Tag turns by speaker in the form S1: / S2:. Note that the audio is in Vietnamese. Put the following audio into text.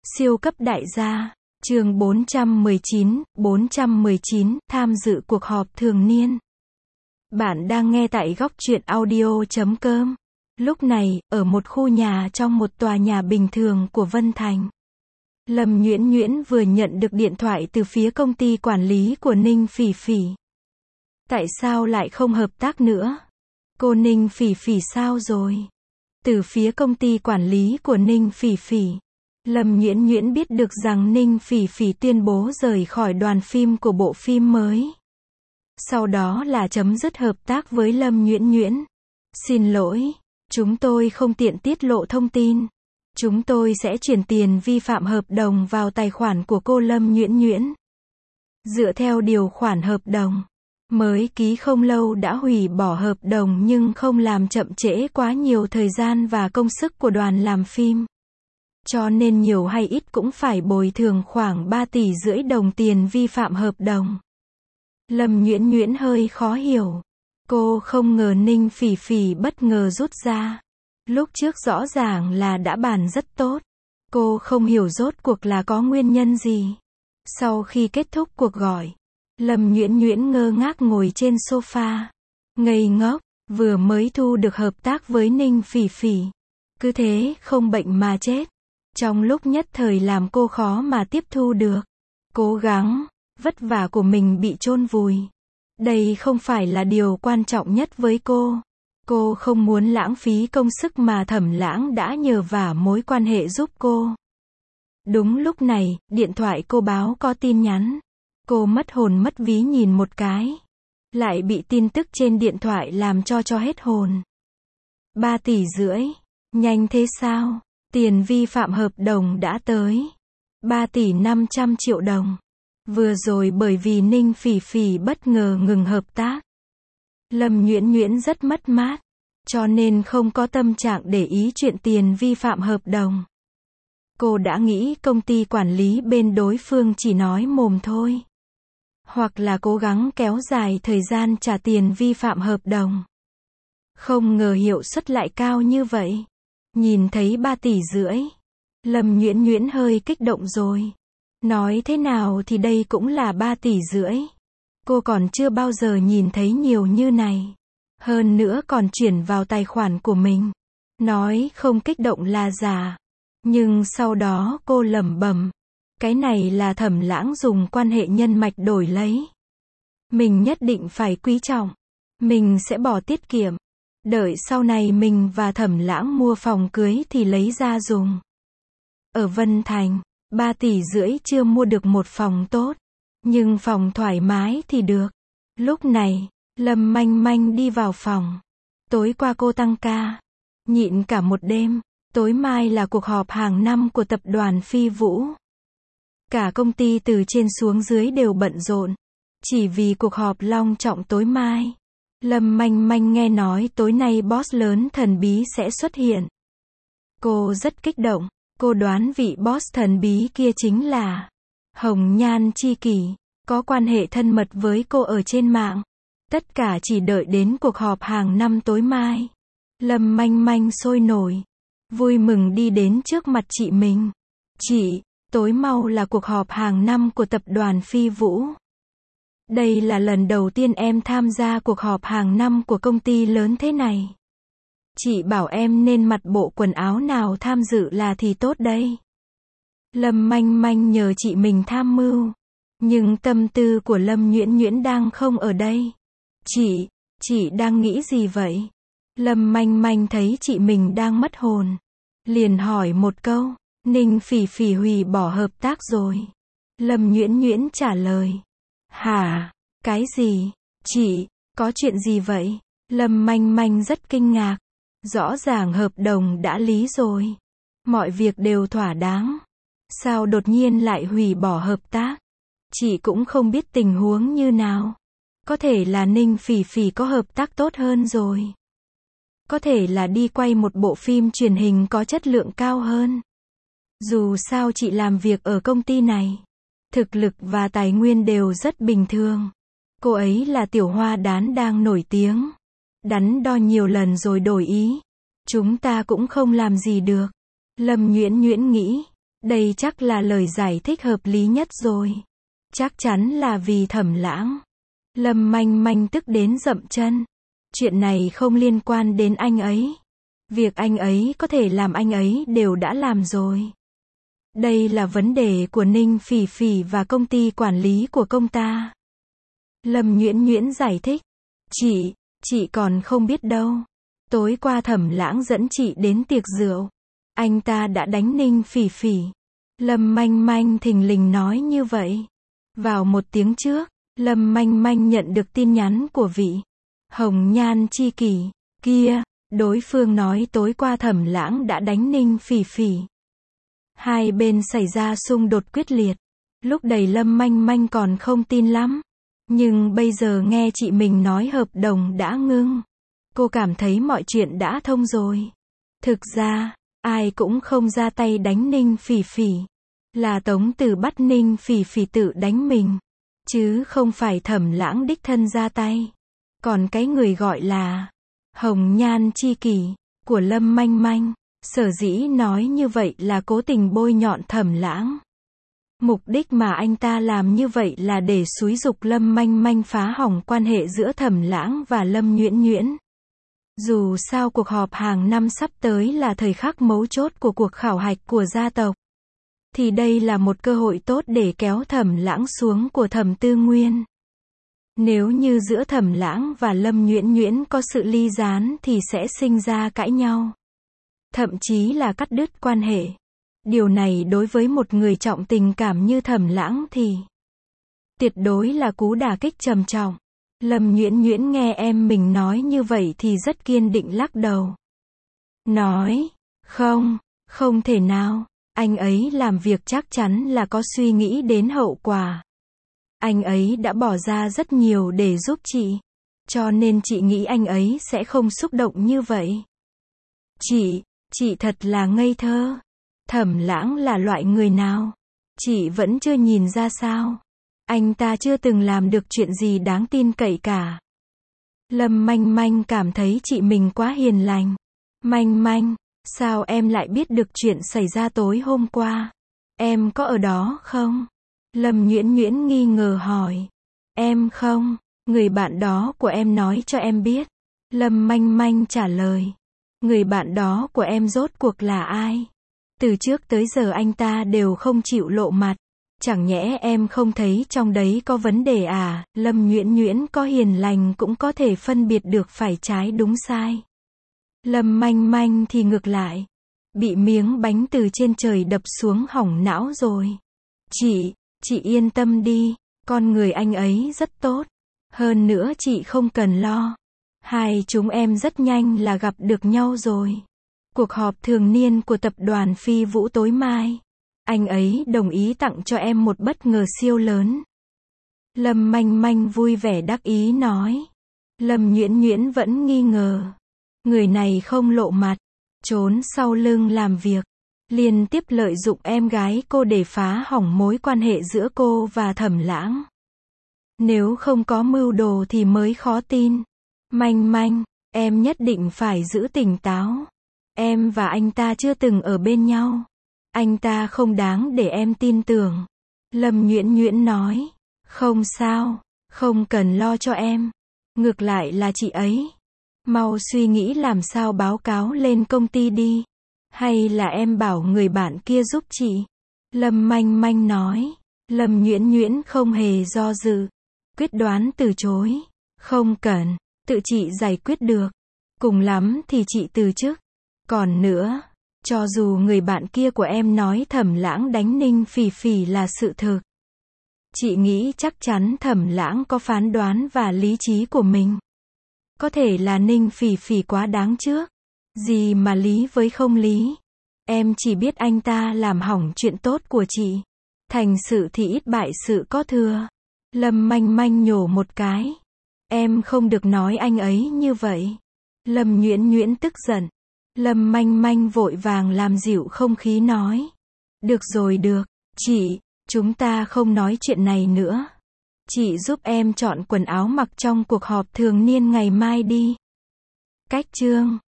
S1: Siêu cấp đại gia, chương 419, tham dự cuộc họp thường niên. Bạn đang nghe tại góc truyện audio.com. Lúc này, ở một khu nhà trong một tòa nhà bình thường của Vân Thành. Lâm Nhuyễn Nhuyễn vừa nhận được điện thoại từ phía công ty quản lý của Ninh Phỉ Phỉ. Tại sao lại không hợp tác nữa? Cô Ninh Phỉ Phỉ sao rồi? Từ phía công ty quản lý của Ninh Phỉ Phỉ, Lâm Nhuyễn Nhuyễn biết được rằng Ninh Phỉ Phỉ tuyên bố rời khỏi đoàn phim của bộ phim mới. Sau đó là chấm dứt hợp tác với Lâm Nhuyễn Nhuyễn. Xin lỗi, chúng tôi không tiện tiết lộ thông tin. Chúng tôi sẽ chuyển tiền vi phạm hợp đồng vào tài khoản của cô Lâm Nhuyễn Nhuyễn. Dựa theo điều khoản hợp đồng, mới ký không lâu đã hủy bỏ hợp đồng nhưng không làm chậm trễ quá nhiều thời gian và công sức của đoàn làm phim. Cho nên nhiều hay ít cũng phải bồi thường khoảng 3,5 tỷ đồng tiền vi phạm hợp đồng. Lâm Nhuyễn Nhuyễn hơi khó hiểu. Cô không ngờ Ninh Phỉ Phỉ bất ngờ rút ra. Lúc trước rõ ràng là đã bàn rất tốt. Cô không hiểu rốt cuộc là có nguyên nhân gì. Sau khi kết thúc cuộc gọi, Lâm Nhuyễn Nhuyễn ngơ ngác ngồi trên sofa. Ngây ngốc, vừa mới thu được hợp tác với Ninh Phỉ Phỉ. Cứ thế không bệnh mà chết. Trong lúc nhất thời làm cô khó mà tiếp thu được. Cố gắng, vất vả của mình bị chôn vùi. Đây không phải là điều quan trọng nhất với cô. Cô không muốn lãng phí công sức mà Thẩm Lãng đã nhờ vả mối quan hệ giúp cô. Đúng lúc này, điện thoại cô báo có tin nhắn. Cô mất hồn mất ví nhìn một cái. Lại bị tin tức trên điện thoại làm cho hết hồn. 3,5 tỷ, nhanh thế sao? Tiền vi phạm hợp đồng đã tới 3,5 tỷ đồng. Vừa rồi bởi vì Ninh Phỉ Phỉ bất ngờ ngừng hợp tác, Lâm Nhuyễn Nhuyễn rất mất mát, cho nên không có tâm trạng để ý chuyện tiền vi phạm hợp đồng. Cô đã nghĩ công ty quản lý bên đối phương chỉ nói mồm thôi, hoặc là cố gắng kéo dài thời gian trả tiền vi phạm hợp đồng. Không ngờ hiệu suất lại cao như vậy. Nhìn thấy 3,5 tỷ, Lâm Nhuyễn Nhuyễn hơi kích động rồi. Nói thế nào thì đây cũng là 3,5 tỷ. Cô còn chưa bao giờ nhìn thấy nhiều như này. Hơn nữa còn chuyển vào tài khoản của mình. Nói không kích động là giả. Nhưng sau đó cô lẩm bẩm. Cái này là Thẩm Lãng dùng quan hệ nhân mạch đổi lấy. Mình nhất định phải quý trọng. Mình sẽ bỏ tiết kiệm. Đợi sau này mình và Thẩm Lãng mua phòng cưới thì lấy ra dùng. Ở Vân Thành, 3,5 tỷ chưa mua được một phòng tốt. Nhưng phòng thoải mái thì được. Lúc này, Lâm Manh Manh đi vào phòng. Tối qua cô tăng ca. Nhịn cả một đêm. Tối mai là cuộc họp hàng năm của tập đoàn Phi Vũ. Cả công ty từ trên xuống dưới đều bận rộn. Chỉ vì cuộc họp long trọng tối mai. Lâm Manh Manh nghe nói tối nay boss lớn thần bí sẽ xuất hiện. Cô rất kích động. Cô đoán vị boss thần bí kia chính là Hồng Nhan Chi Kỷ, có quan hệ thân mật với cô ở trên mạng. Tất cả chỉ đợi đến cuộc họp hàng năm tối mai. Lâm Manh Manh sôi nổi, vui mừng đi đến trước mặt chị mình. Chị, tối mau là cuộc họp hàng năm của tập đoàn Phi Vũ. Đây là lần đầu tiên em tham gia cuộc họp hàng năm của công ty lớn thế này. Chị bảo em nên mặc bộ quần áo nào tham dự là thì tốt đây. Lâm Manh Manh nhờ chị mình tham mưu. Nhưng tâm tư của Lâm Nhuyễn Nhuyễn đang không ở đây. Chị đang nghĩ gì vậy? Lâm Manh Manh thấy chị mình đang mất hồn. Liền hỏi một câu, Ninh Phỉ Phỉ hủy bỏ hợp tác rồi. Lâm Nhuyễn Nhuyễn trả lời. Hả? Cái gì? Chị, có chuyện gì vậy? Lâm Manh Manh rất kinh ngạc. Rõ ràng hợp đồng đã lý rồi. Mọi việc đều thỏa đáng. Sao đột nhiên lại hủy bỏ hợp tác? Chị cũng không biết tình huống như nào. Có thể là Ninh Phỉ Phỉ có hợp tác tốt hơn rồi. Có thể là đi quay một bộ phim truyền hình có chất lượng cao hơn. Dù sao chị làm việc ở công ty này, thực lực và tài nguyên đều rất bình thường. Cô ấy là tiểu hoa đán đang nổi tiếng. Đắn đo nhiều lần rồi đổi ý. Chúng ta cũng không làm gì được. Lâm Nhuyễn Nhuyễn nghĩ. Đây chắc là lời giải thích hợp lý nhất rồi. Chắc chắn là vì Thẩm Lãng. Lâm Manh Manh tức đến dậm chân. Chuyện này không liên quan đến anh ấy. Việc anh ấy có thể làm anh ấy đều đã làm rồi. Đây là vấn đề của Ninh Phỉ Phỉ và công ty quản lý của công ta. Lâm Nhuyễn Nhuyễn giải thích. Chị còn không biết đâu. Tối qua Thẩm Lãng dẫn chị đến tiệc rượu. Anh ta đã đánh Ninh Phỉ Phỉ. Lâm Manh Manh thình lình nói như vậy. Vào một tiếng trước, Lâm Manh Manh nhận được tin nhắn của vị Hồng Nhan Chi Kỷ kia. Đối phương nói tối qua Thẩm Lãng đã đánh Ninh Phỉ Phỉ. Hai bên xảy ra xung đột quyết liệt. Lúc đấy Lâm Manh Manh còn không tin lắm. Nhưng bây giờ nghe chị mình nói hợp đồng đã ngưng. Cô cảm thấy mọi chuyện đã thông rồi. Thực ra, ai cũng không ra tay đánh Ninh Phỉ Phỉ. Là Tống Tử bắt Ninh Phỉ Phỉ tự đánh mình. Chứ không phải Thẩm Lãng đích thân ra tay. Còn cái người gọi là Hồng Nhan Chi Kỷ của Lâm Manh Manh, sở dĩ nói như vậy là cố tình bôi nhọn Thẩm Lãng. Mục đích mà anh ta làm như vậy là để xúi giục Lâm Manh Manh phá hỏng quan hệ giữa Thẩm Lãng và Lâm Nhuyễn Nhuyễn. Dù sao cuộc họp hàng năm sắp tới là thời khắc mấu chốt của cuộc khảo hạch của gia tộc. Thì đây là một cơ hội tốt để kéo Thẩm Lãng xuống của Thẩm Tư Nguyên. Nếu như giữa Thẩm Lãng và Lâm Nhuyễn Nhuyễn có sự ly gián thì sẽ sinh ra cãi nhau. Thậm chí là cắt đứt quan hệ. Điều này đối với một người trọng tình cảm như Thẩm Lãng thì tuyệt đối là cú đả kích trầm trọng. Lâm Nhuyễn Nhuyễn nghe em mình nói như vậy thì rất kiên định lắc đầu. Nói, không thể nào, anh ấy làm việc chắc chắn là có suy nghĩ đến hậu quả. Anh ấy đã bỏ ra rất nhiều để giúp chị. Cho nên chị nghĩ anh ấy sẽ không xúc động như vậy. Chị thật là ngây thơ. Thẩm Lãng là loại người nào? Chị vẫn chưa nhìn ra sao? Anh ta chưa từng làm được chuyện gì đáng tin cậy cả. Lâm Manh Manh cảm thấy chị mình quá hiền lành. Manh Manh, sao em lại biết được chuyện xảy ra tối hôm qua? Em có ở đó không? Lâm Nhuyễn Nhuyễn nghi ngờ hỏi. Em không, người bạn đó của em nói cho em biết. Lâm Manh Manh trả lời. Người bạn đó của em rốt cuộc là ai? Từ trước tới giờ anh ta đều không chịu lộ mặt. Chẳng nhẽ em không thấy trong đấy có vấn đề à? Lâm Nhuyễn Nhuyễn có hiền lành cũng có thể phân biệt được phải trái đúng sai. Lâm Manh Manh thì ngược lại. Bị miếng bánh từ trên trời đập xuống hỏng não rồi. Chị yên tâm đi. Con người anh ấy rất tốt. Hơn nữa chị không cần lo. Hai chúng em rất nhanh là gặp được nhau rồi. Cuộc họp thường niên của tập đoàn Phi Vũ tối mai. Anh ấy đồng ý tặng cho em một bất ngờ siêu lớn. Lâm Manh Manh vui vẻ đắc ý nói. Lâm Nhuyễn Nhuyễn vẫn nghi ngờ. Người này không lộ mặt, trốn sau lưng làm việc, liên tiếp lợi dụng em gái cô để phá hỏng mối quan hệ giữa cô và Thẩm Lãng. Nếu không có mưu đồ thì mới khó tin. Manh Manh, em nhất định phải giữ tỉnh táo. Em và anh ta chưa từng ở bên nhau. Anh ta không đáng để em tin tưởng. Lâm Nhuyễn Nhuyễn nói. Không sao, không cần lo cho em. Ngược lại là chị ấy. Mau suy nghĩ làm sao báo cáo lên công ty đi. Hay là em bảo người bạn kia giúp chị. Lâm Manh Manh nói. Lâm Nhuyễn Nhuyễn không hề do dự. Quyết đoán từ chối. Không cần, tự chị giải quyết được. Cùng lắm thì chị từ chức. Còn nữa, cho dù người bạn kia của em nói Thẩm Lãng đánh Ninh Phỉ Phỉ là sự thực. Chị nghĩ chắc chắn Thẩm Lãng có phán đoán và lý trí của mình. Có thể là Ninh Phỉ Phỉ quá đáng trước. Gì mà lý với không lý. Em chỉ biết anh ta làm hỏng chuyện tốt của chị. Thành sự thì ít bại sự có thừa. Lâm Manh Manh nhổ một cái. Em không được nói anh ấy như vậy. Lâm Nhuyễn Nhuyễn tức giận. Lâm Manh Manh vội vàng làm dịu không khí nói. Được rồi được, chị, chúng ta không nói chuyện này nữa. Chị giúp em chọn quần áo mặc trong cuộc họp thường niên ngày mai đi. Cách chương